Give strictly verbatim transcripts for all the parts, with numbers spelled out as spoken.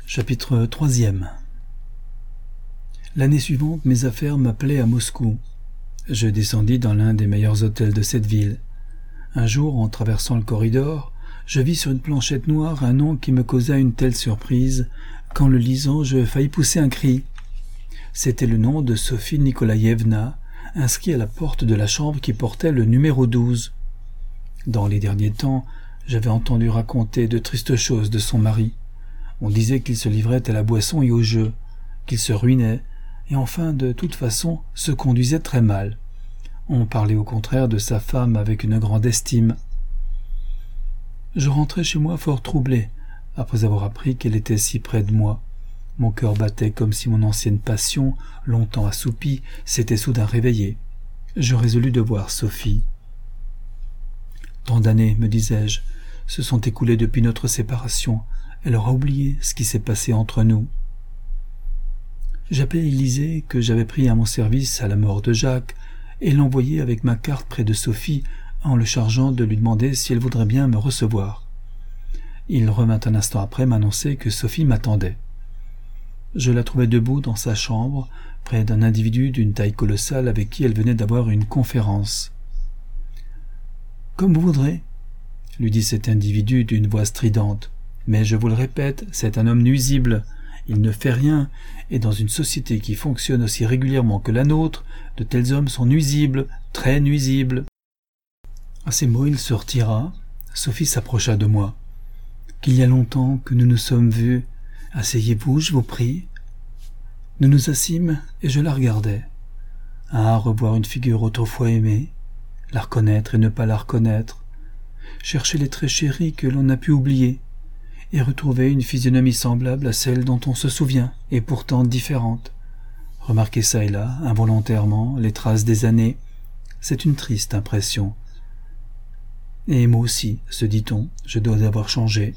Chapitre troisième. L'année suivante, mes affaires m'appelaient à Moscou. Je descendis dans l'un des meilleurs hôtels de cette ville. Un jour, en traversant le corridor, je vis sur une planchette noire un nom qui me causa une telle surprise qu'en le lisant, je faillis pousser un cri. C'était le nom de Sophie Nikolaïevna, inscrit à la porte de la chambre qui portait le numéro douze. Dans les derniers temps, j'avais entendu raconter de tristes choses de son mari. On disait qu'il se livrait à la boisson et au jeu, qu'il se ruinait, et enfin, de toute façon, se conduisait très mal. On parlait au contraire de sa femme avec une grande estime. Je rentrai chez moi fort troublé, après avoir appris qu'elle était si près de moi. Mon cœur battait comme si mon ancienne passion, longtemps assoupie, s'était soudain réveillée. Je résolus de voir Sophie. Tant d'années, me disais-je, se sont écoulées depuis notre séparation. Elle aura oublié ce qui s'est passé entre nous. J'appelai Élisée, que j'avais pris à mon service à la mort de Jacques, et l'envoyai avec ma carte près de Sophie, en le chargeant de lui demander si elle voudrait bien me recevoir. Il revint un instant après m'annoncer que Sophie m'attendait. Je la trouvai debout dans sa chambre, près d'un individu d'une taille colossale avec qui elle venait d'avoir une conférence. « Comme vous voudrez », lui dit cet individu d'une voix stridente. « Mais je vous le répète, c'est un homme nuisible. Il ne fait rien, et dans une société qui fonctionne aussi régulièrement que la nôtre, de tels hommes sont nuisibles, très nuisibles. » À ces mots, il se retira. Sophie s'approcha de moi. « Qu'il y a longtemps que nous nous sommes vus. Asseyez-vous, je vous prie. » Nous nous assîmes, et je la regardais. Ah, revoir une figure autrefois aimée, la reconnaître et ne pas la reconnaître, chercher les traits chéris que l'on a pu oublier, et retrouver une physionomie semblable à celle dont on se souvient, et pourtant différente. Remarquer ça et là, involontairement, les traces des années, c'est une triste impression. Et moi aussi, se dit-on, je dois avoir changé.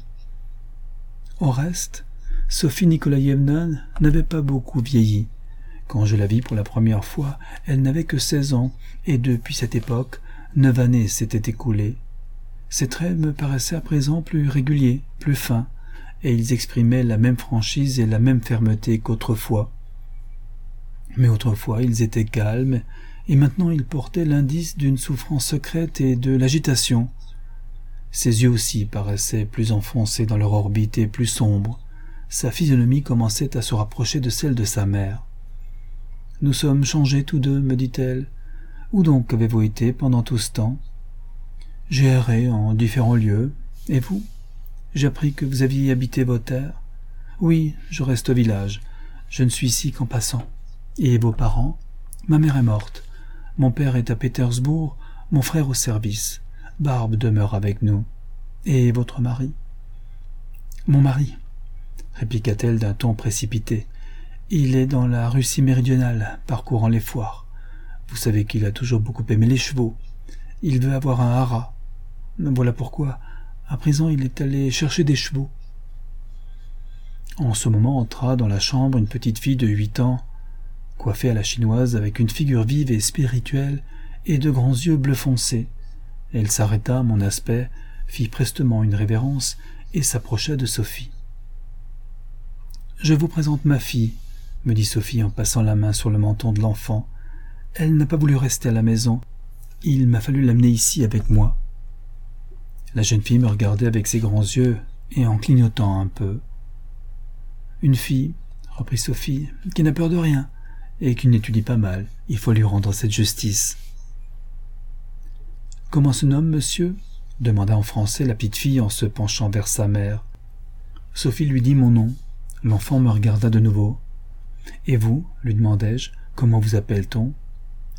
Au reste, Sophie Nikolaïevna n'avait pas beaucoup vieilli. Quand je la vis pour la première fois, elle n'avait que seize ans, et depuis cette époque, neuf années s'étaient écoulées. Ses traits me paraissaient à présent plus réguliers, plus fins, et ils exprimaient la même franchise et la même fermeté qu'autrefois. Mais autrefois ils étaient calmes, et maintenant ils portaient l'indice d'une souffrance secrète et de l'agitation. Ses yeux aussi paraissaient plus enfoncés dans leur orbite et plus sombres. Sa physionomie commençait à se rapprocher de celle de sa mère. « Nous sommes changés tous deux, me dit-elle. Où donc avez-vous été pendant tout ce temps ? » « J'ai erré en différents lieux. Et vous ? J'ai appris que vous aviez habité vos terres. Oui, je reste au village. Je ne suis ici qu'en passant. Et vos parents ? Ma mère est morte. Mon père est à Pétersbourg, mon frère au service. Barbe demeure avec nous. Et votre mari ? Mon mari, répliqua-t-elle d'un ton précipité. Il est dans la Russie méridionale, parcourant les foires. Vous savez qu'il a toujours beaucoup aimé les chevaux. Il veut avoir un haras. Voilà pourquoi, à présent, il est allé chercher des chevaux. En ce moment entra dans la chambre une petite fille de huit ans, coiffée à la chinoise avec une figure vive et spirituelle et de grands yeux bleu foncé. Elle s'arrêta à mon aspect, fit prestement une révérence et s'approcha de Sophie. « Je vous présente ma fille, » me dit Sophie en passant la main sur le menton de l'enfant. « Elle n'a pas voulu rester à la maison. Il m'a fallu l'amener ici avec moi. » La jeune fille me regardait avec ses grands yeux et en clignotant un peu. « Une fille, » reprit Sophie, « qui n'a peur de rien et qui n'étudie pas mal. Il faut lui rendre cette justice. »« Comment se nomme, monsieur ?» demanda en français la petite fille en se penchant vers sa mère. Sophie lui dit mon nom. L'enfant me regarda de nouveau. « Et vous, lui demandai-je, comment vous appelle-t-on ?»« Lydia, »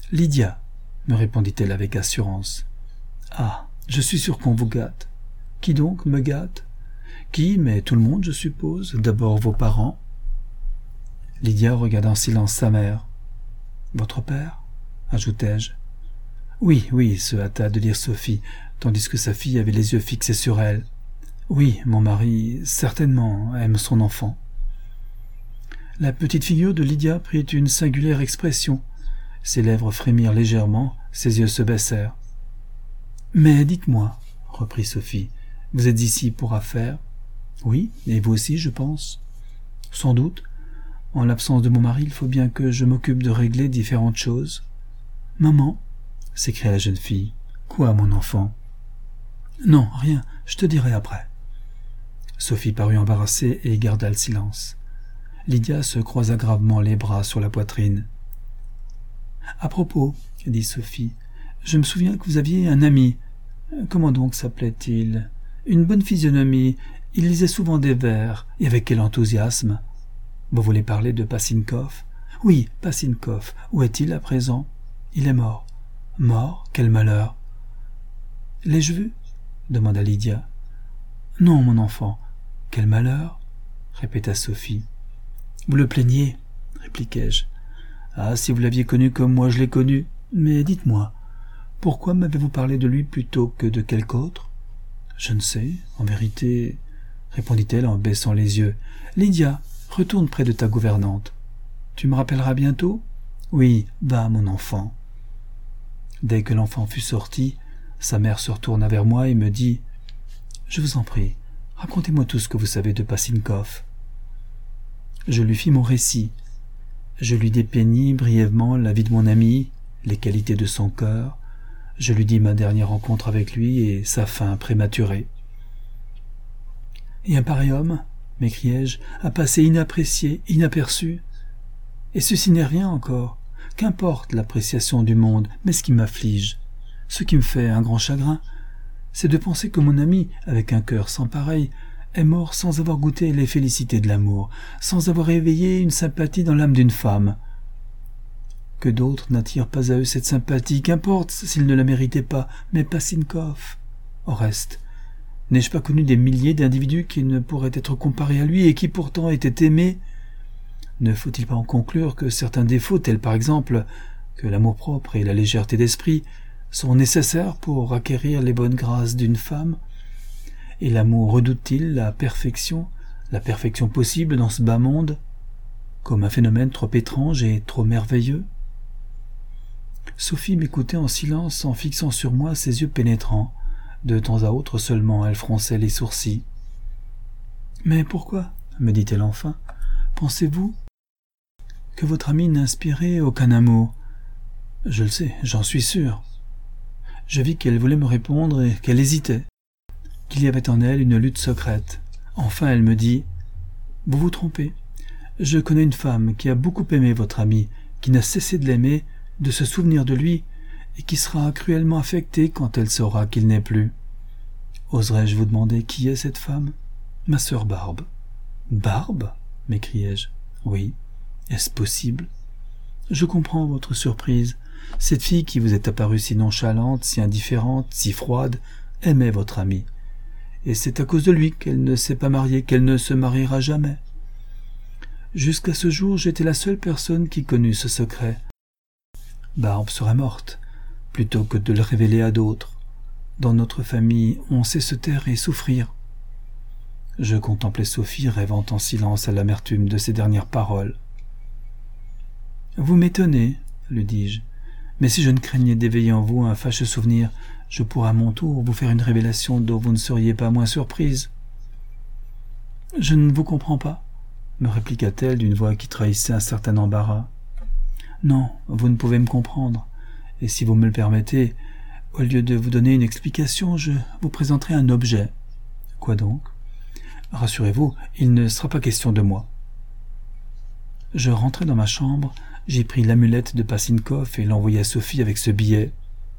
me répondit-elle avec assurance. « Ah, je suis sûr qu'on vous gâte. Qui donc me gâte ? Qui, mais tout le monde, je suppose. D'abord vos parents. » Lydia regarda en silence sa mère. « Votre père ?» ajoutai-je. « Oui, oui, » se hâta de dire Sophie, tandis que sa fille avait les yeux fixés sur elle. « Oui, mon mari, certainement, aime son enfant. » La petite figure de Lydia prit une singulière expression. Ses lèvres frémirent légèrement, ses yeux se baissèrent. « Mais dites-moi, » reprit Sophie, « vous êtes ici pour affaires ? » « Oui, et vous aussi, je pense. » Sans doute. En l'absence de mon mari, il faut bien que je m'occupe de régler différentes choses. Maman, s'écria la jeune fille. Quoi, mon enfant? Non, rien, je te dirai après. Sophie parut embarrassée et garda le silence. Lydia se croisa gravement les bras sur la poitrine. « À propos, dit Sophie, je me souviens que vous aviez un ami. Comment donc s'appelait-il? Une bonne physionomie, il lisait souvent des vers, et avec quel enthousiasme. Vous voulez parler de Passinkov? Oui, Passinkov. Où est-il à présent? Il est mort. Mort? Quel malheur! L'ai-je vu? Demanda Lydia. Non, mon enfant. Quel malheur? Répéta Sophie. Vous le plaignez? Répliquai-je. Ah, si vous l'aviez connu comme moi je l'ai connu. Mais dites-moi, pourquoi m'avez-vous parlé de lui plutôt que de quelque autre? Je ne sais, en vérité, répondit-elle en baissant les yeux. Lydia, retourne près de ta gouvernante. Tu me rappelleras bientôt? Oui, va, mon enfant. Dès que l'enfant fut sorti, sa mère se retourna vers moi et me dit « Je vous en prie, racontez-moi tout ce que vous savez de Passinkov. » Je lui fis mon récit. Je lui dépeignis brièvement la vie de mon ami, les qualités de son cœur. Je lui dis ma dernière rencontre avec lui et sa fin prématurée. « Et un pareil homme, m'écriai-je, a passé inapprécié, inaperçu. Et ceci n'est rien encore. Qu'importe l'appréciation du monde, mais ce qui m'afflige, ce qui me fait un grand chagrin, c'est de penser que mon ami, avec un cœur sans pareil, est mort sans avoir goûté les félicités de l'amour, sans avoir éveillé une sympathie dans l'âme d'une femme. Que d'autres n'attirent pas à eux cette sympathie, qu'importe s'ils ne la méritaient pas, mais Passinkov. Au reste, n'ai-je pas connu des milliers d'individus qui ne pourraient être comparés à lui et qui pourtant étaient aimés? Ne faut-il pas en conclure que certains défauts, tels par exemple que l'amour-propre et la légèreté d'esprit, sont nécessaires pour acquérir les bonnes grâces d'une femme? Et l'amour redoute-t-il la perfection, la perfection possible dans ce bas monde, comme un phénomène trop étrange et trop merveilleux? Sophie m'écoutait en silence en fixant sur moi ses yeux pénétrants. De temps à autre seulement, elle fronçait les sourcils. « Mais pourquoi, me dit-elle enfin, pensez-vous que votre amie n'inspirait aucun amour? Je le sais, j'en suis sûr. » Je vis qu'elle voulait me répondre et qu'elle hésitait, qu'il y avait en elle une lutte secrète. Enfin, elle me dit « Vous vous trompez. Je connais une femme qui a beaucoup aimé votre ami, qui n'a cessé de l'aimer, de se souvenir de lui, et qui sera cruellement affectée quand elle saura qu'il n'est plus. Oserais-je vous demander qui est cette femme? Ma sœur Barbe. »« Barbe » m'écriai-je. « Oui. Est-ce possible? Je comprends votre surprise. Cette fille qui vous est apparue si nonchalante, si indifférente, si froide, aimait votre amie. Et c'est à cause de lui qu'elle ne s'est pas mariée, qu'elle ne se mariera jamais. Jusqu'à ce jour, j'étais la seule personne qui connût ce secret. Barbe serait morte, plutôt que de le révéler à d'autres. Dans notre famille, on sait se taire et souffrir. » Je contemplais Sophie, rêvant en silence à l'amertume de ses dernières paroles. « Vous m'étonnez, lui dis-je, mais si je ne craignais d'éveiller en vous un fâcheux souvenir, je pourrais à mon tour vous faire une révélation dont vous ne seriez pas moins surprise. »« Je ne vous comprends pas, » me répliqua-t-elle d'une voix qui trahissait un certain embarras. « Non, vous ne pouvez me comprendre, et si vous me le permettez, au lieu de vous donner une explication, je vous présenterai un objet. »« Quoi donc ? » ?»« Rassurez-vous, il ne sera pas question de moi. » Je rentrai dans ma chambre, j'y pris l'amulette de Passinkov et l'envoyai à Sophie avec ce billet.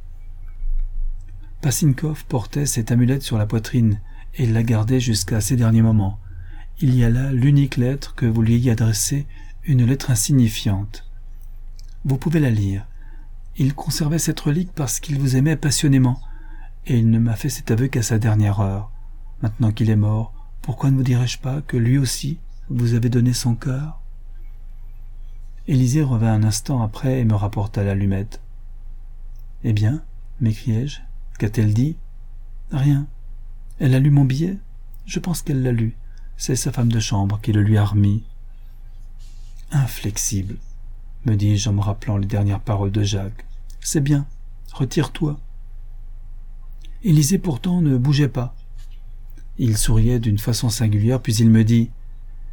Passinkov portait cette amulette sur la poitrine et il la gardait jusqu'à ses derniers moments. Il y a là l'unique lettre que vous lui ayez adressée, une lettre insignifiante. Vous pouvez la lire. Il conservait cette relique parce qu'il vous aimait passionnément, et il ne m'a fait cet aveu qu'à sa dernière heure. Maintenant qu'il est mort, pourquoi ne vous dirais-je pas que lui aussi vous avez donné son cœur? Élisée revint un instant après et me rapporta l'allumette. « Eh bien, m'écriai-je, qu'a-t-elle dit? »« Rien. Elle a lu mon billet? Je pense qu'elle l'a lu. C'est sa femme de chambre qui le lui a remis. »« Inflexible, me dis-je en me rappelant les dernières paroles de Jacques. C'est bien, retire-toi. » Élisée pourtant ne bougeait pas. Il souriait d'une façon singulière, puis il me dit «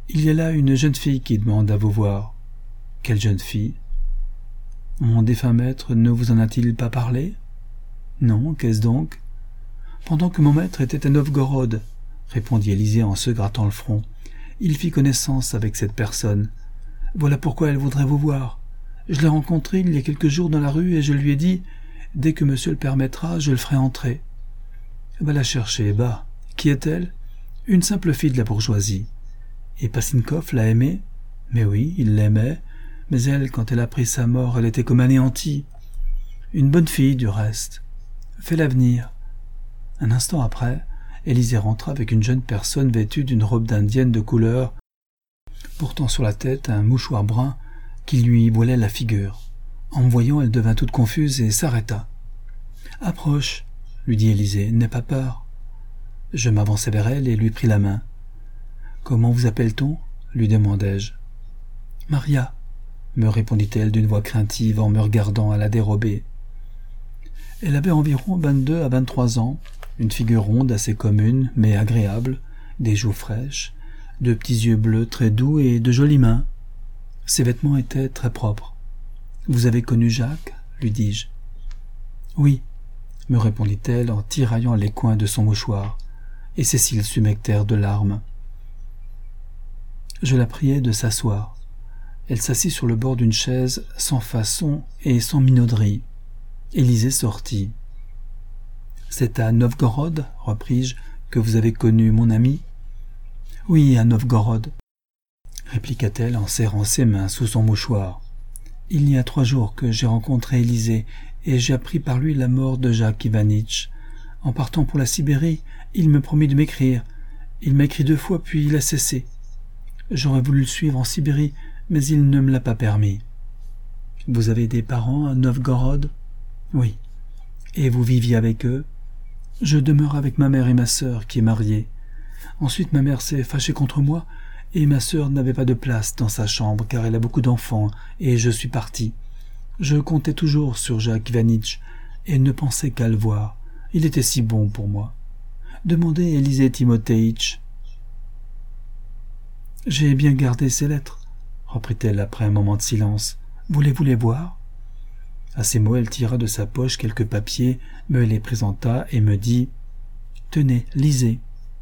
Il y a là une jeune fille qui demande à vous voir. »« Quelle jeune fille ? » ?»« Mon défunt maître ne vous en a-t-il pas parlé ? » ?»« Non, qu'est-ce donc ? » ?»« Pendant que mon maître était à Novgorod, » répondit Élisée en se grattant le front, « il fit connaissance avec cette personne. Voilà pourquoi elle voudrait vous voir. Je l'ai rencontrée il y a quelques jours dans la rue et je lui ai dit « Dès que monsieur le permettra, je le ferai entrer. » Va la chercher, bah. Qui est-elle ? Une simple fille de la bourgeoisie. Et Passinkov l'a aimée ? Mais oui, il l'aimait. Mais elle, quand elle a appris sa mort, elle était comme anéantie. Une bonne fille, du reste. Fais-la venir. Un instant après, Élisée rentra avec une jeune personne vêtue d'une robe d'indienne de couleur, portant sur la tête un mouchoir brun qui lui voilait la figure. En me voyant, elle devint toute confuse et s'arrêta. « Approche, » lui dit Élisée, « n'aie pas peur. » Je m'avançai vers elle et lui pris la main. « Comment vous appelle-t-on » lui demandai-je. « Maria » me répondit-elle d'une voix craintive en me regardant à la dérobée. Elle avait environ vingt-deux à vingt-trois ans, une figure ronde assez commune mais agréable, des joues fraîches, de petits yeux bleus très doux et de jolies mains. Ses vêtements étaient très propres. « Vous avez connu Jacques ?» lui dis-je. « Oui » me répondit-elle en tiraillant les coins de son mouchoir, et ses cils s'humectèrent de larmes. Je la priai de s'asseoir. Elle s'assit sur le bord d'une chaise, sans façon et sans minauderie. Élisée sortit. « C'est à Novgorod, repris-je, que vous avez connu mon ami ?»« Oui, à Novgorod, » répliqua-t-elle en serrant ses mains sous son mouchoir. « Il y a trois jours que j'ai rencontré Élisée et j'ai appris par lui la mort de Jacques Ivanitch. En partant pour la Sibérie, il me promit de m'écrire. Il m'a écrit deux fois, puis il a cessé. J'aurais voulu le suivre en Sibérie, mais il ne me l'a pas permis. »« Vous avez des parents à Novgorod ?»« Oui. »« Et vous viviez avec eux ?»« Je demeure avec ma mère et ma sœur, qui est mariée. Ensuite, ma mère s'est fâchée contre moi, et ma sœur n'avait pas de place dans sa chambre, car elle a beaucoup d'enfants, et je suis parti. Je comptais toujours sur Jacques Ivanitch, et ne pensais qu'à le voir. Il était si bon pour moi. Demandez à Élisée Timothéitch. »« J'ai bien gardé ces lettres, » reprit-elle après un moment de silence. « Voulez-vous les voir ?» À ces mots, elle tira de sa poche quelques papiers, me les présenta et me dit « Tenez, lisez. »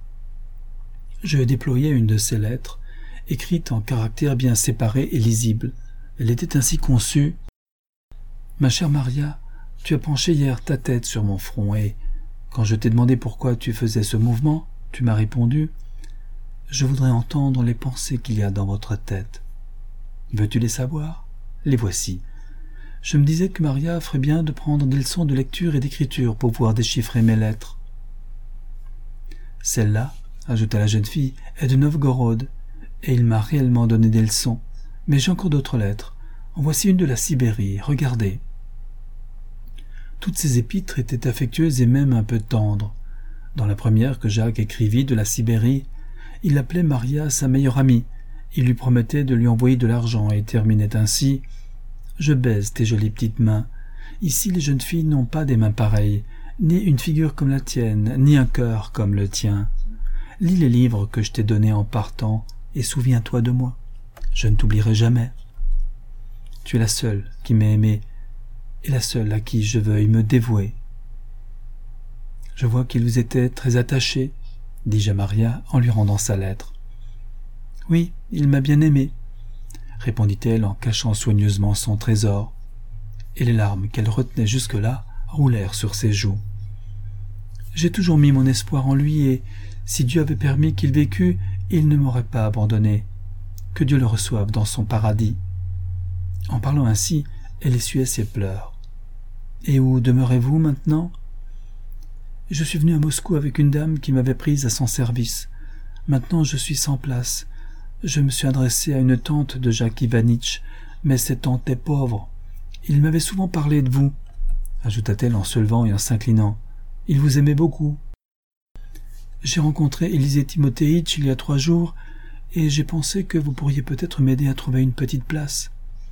Je déployai une de ces lettres, écrite en caractères bien séparés et lisibles. Elle était ainsi conçue. « Ma chère Maria, tu as penché hier ta tête sur mon front et, quand je t'ai demandé pourquoi tu faisais ce mouvement, tu m'as répondu « Je voudrais entendre les pensées qu'il y a dans votre tête. Veux-tu les savoir ? Les voici. Je me disais que Maria ferait bien de prendre des leçons de lecture et d'écriture pour pouvoir déchiffrer mes lettres. Celle-là, ajouta la jeune fille, est de Novgorod, et il m'a réellement donné des leçons. Mais j'ai encore d'autres lettres. En voici une de la Sibérie. Regardez. » Toutes ces épîtres étaient affectueuses et même un peu tendres. Dans la première que Jacques écrivit de la Sibérie, il appelait Maria sa meilleure amie. Il lui promettait de lui envoyer de l'argent et terminait ainsi « Je baise tes jolies petites mains. Ici, les jeunes filles n'ont pas des mains pareilles, ni une figure comme la tienne, ni un cœur comme le tien. Lis les livres que je t'ai donnés en partant et souviens-toi de moi. Je ne t'oublierai jamais. Tu es la seule qui m'ait aimé et la seule à qui je veuille me dévouer. » « Je vois qu'il vous était très attaché, » dis-je à Maria en lui rendant sa lettre. « Oui, il m'a bien aimé, » répondit-elle en cachant soigneusement son trésor, et les larmes qu'elle retenait jusque-là roulèrent sur ses joues. « J'ai toujours mis mon espoir en lui et, si Dieu avait permis qu'il vécût, il ne m'aurait pas abandonné. Que Dieu le reçoive dans son paradis. » En parlant ainsi, elle essuyait ses pleurs. « Et où demeurez-vous maintenant ? » « Je suis venu à Moscou avec une dame qui m'avait prise à son service. Maintenant je suis sans place. Je me suis adressé à une tante de Jacques Ivanitch, mais cette tante est pauvre. Il m'avait souvent parlé de vous, » ajouta-t-elle en se levant et en s'inclinant. « Il vous aimait beaucoup. J'ai rencontré Élisée Timothéitch il y a trois jours, et j'ai pensé que vous pourriez peut-être m'aider à trouver une petite place. »«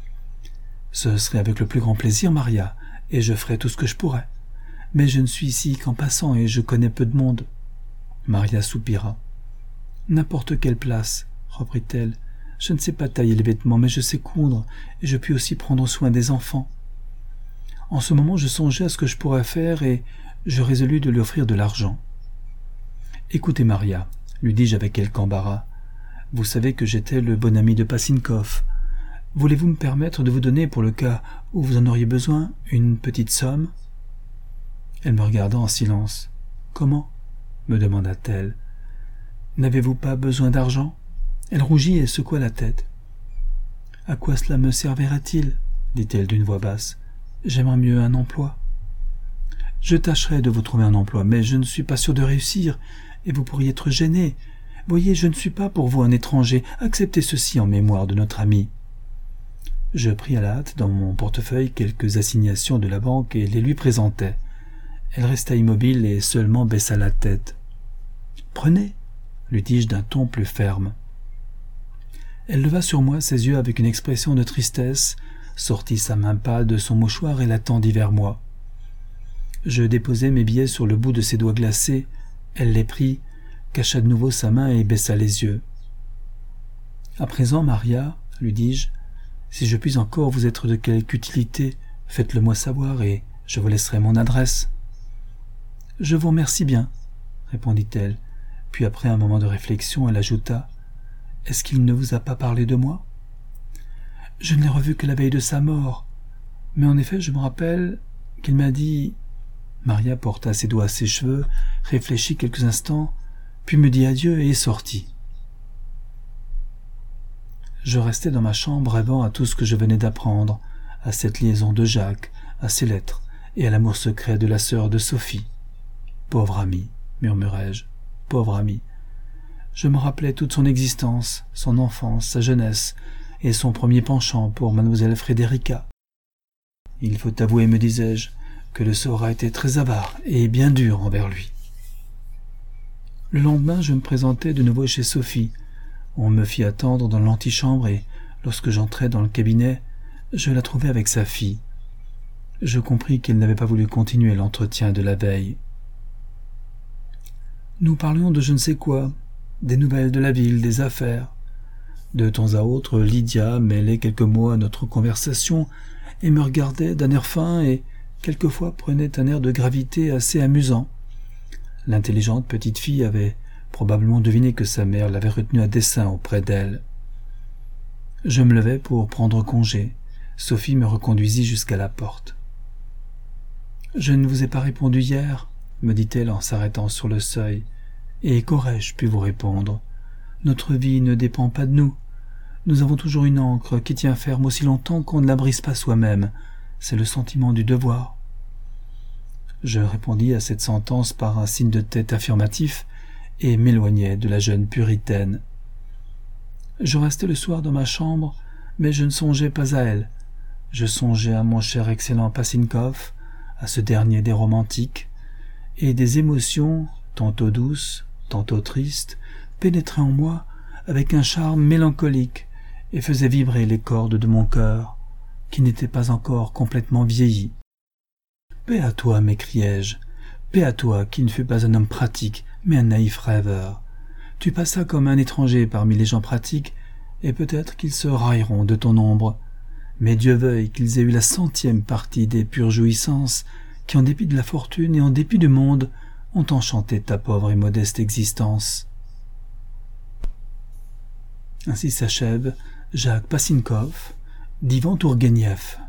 Ce serait avec le plus grand plaisir, Maria, et je ferai tout ce que je pourrai. Mais je ne suis ici qu'en passant et je connais peu de monde. » Maria soupira. « N'importe quelle place, » reprit-elle. « Je ne sais pas tailler les vêtements, mais je sais coudre, et je puis aussi prendre soin des enfants. » En ce moment, je songeais à ce que je pourrais faire, et je résolus de lui offrir de l'argent. « Écoutez, Maria, lui dis-je avec quelque embarras, vous savez que j'étais le bon ami de Passinkov. Voulez-vous me permettre de vous donner, pour le cas où vous en auriez besoin, une petite somme ?» Elle me regarda en silence. « Comment ?» me demanda-t-elle. « N'avez-vous pas besoin d'argent ?» Elle rougit et secoua la tête. « À quoi cela me servira-t-il » dit-elle d'une voix basse. « J'aimerais mieux un emploi. »« Je tâcherai de vous trouver un emploi, mais je ne suis pas sûre de réussir, et vous pourriez être gêné. Voyez, je ne suis pas pour vous un étranger. Acceptez ceci en mémoire de notre ami. » Je pris à la hâte dans mon portefeuille quelques assignations de la banque et les lui présentai. Elle resta immobile et seulement baissa la tête. « Prenez » lui dis-je d'un ton plus ferme. Elle leva sur moi ses yeux avec une expression de tristesse, sortit sa main pâle de son mouchoir et la tendit vers moi. Je déposai mes billets sur le bout de ses doigts glacés. Elle les prit, cacha de nouveau sa main et baissa les yeux. « À présent, Maria, lui dis-je, si je puis encore vous être de quelque utilité, faites-le moi savoir et je vous laisserai mon adresse. »« Je vous remercie bien, » répondit-elle, puis après un moment de réflexion, elle ajouta. « Est-ce qu'il ne vous a pas parlé de moi ?»« Je ne l'ai revu que la veille de sa mort, mais en effet je me rappelle qu'il m'a dit... » Maria porta ses doigts à ses cheveux, réfléchit quelques instants, puis me dit adieu et est sortie. Je restai dans ma chambre rêvant à tout ce que je venais d'apprendre, à cette liaison de Jacques, à ses lettres et à l'amour secret de la sœur de Sophie. « Pauvre amie, murmurai-je, pauvre amie. » Je me rappelais toute son existence, son enfance, sa jeunesse et son premier penchant pour mademoiselle Frédérica. Il faut avouer, me disais-je, que le sort a été très avare et bien dur envers lui. Le lendemain, je me présentai de nouveau chez Sophie. On me fit attendre dans l'antichambre et, lorsque j'entrai dans le cabinet, je la trouvai avec sa fille. Je compris qu'elle n'avait pas voulu continuer l'entretien de la veille. Nous parlions de je ne sais quoi, des nouvelles de la ville, des affaires. De temps à autre, Lydia mêlait quelques mots à notre conversation et me regardait d'un air fin et, quelquefois, prenait un air de gravité assez amusant. L'intelligente petite fille avait probablement deviné que sa mère l'avait retenue à dessein auprès d'elle. Je me levai pour prendre congé. Sophie me reconduisit jusqu'à la porte. « Je ne vous ai pas répondu hier, » me dit-elle en s'arrêtant sur le seuil. « Et qu'aurais-je pu vous répondre? Notre vie ne dépend pas de nous. Nous avons toujours une ancre qui tient ferme aussi longtemps qu'on ne la brise pas soi-même. C'est le sentiment du devoir. » Je répondis à cette sentence par un signe de tête affirmatif et m'éloignai de la jeune puritaine. Je restai le soir dans ma chambre, mais je ne songeais pas à elle. Je songeais à mon cher excellent Passinkov, à ce dernier des romantiques, et des émotions, tantôt douces, tantôt tristes, pénétraient en moi avec un charme mélancolique et faisaient vibrer les cordes de mon cœur, qui n'était pas encore complètement vieilli. « Paix à toi, m'écriai-je, paix à toi qui ne fus pas un homme pratique, mais un naïf rêveur. Tu passas comme un étranger parmi les gens pratiques, et peut-être qu'ils se railleront de ton ombre. Mais Dieu veuille qu'ils aient eu la centième partie des pures jouissances qui, en dépit de la fortune et en dépit du monde, ont enchanté ta pauvre et modeste existence. » Ainsi s'achève Jacques Passinkov d'Ivan Tourguenieff.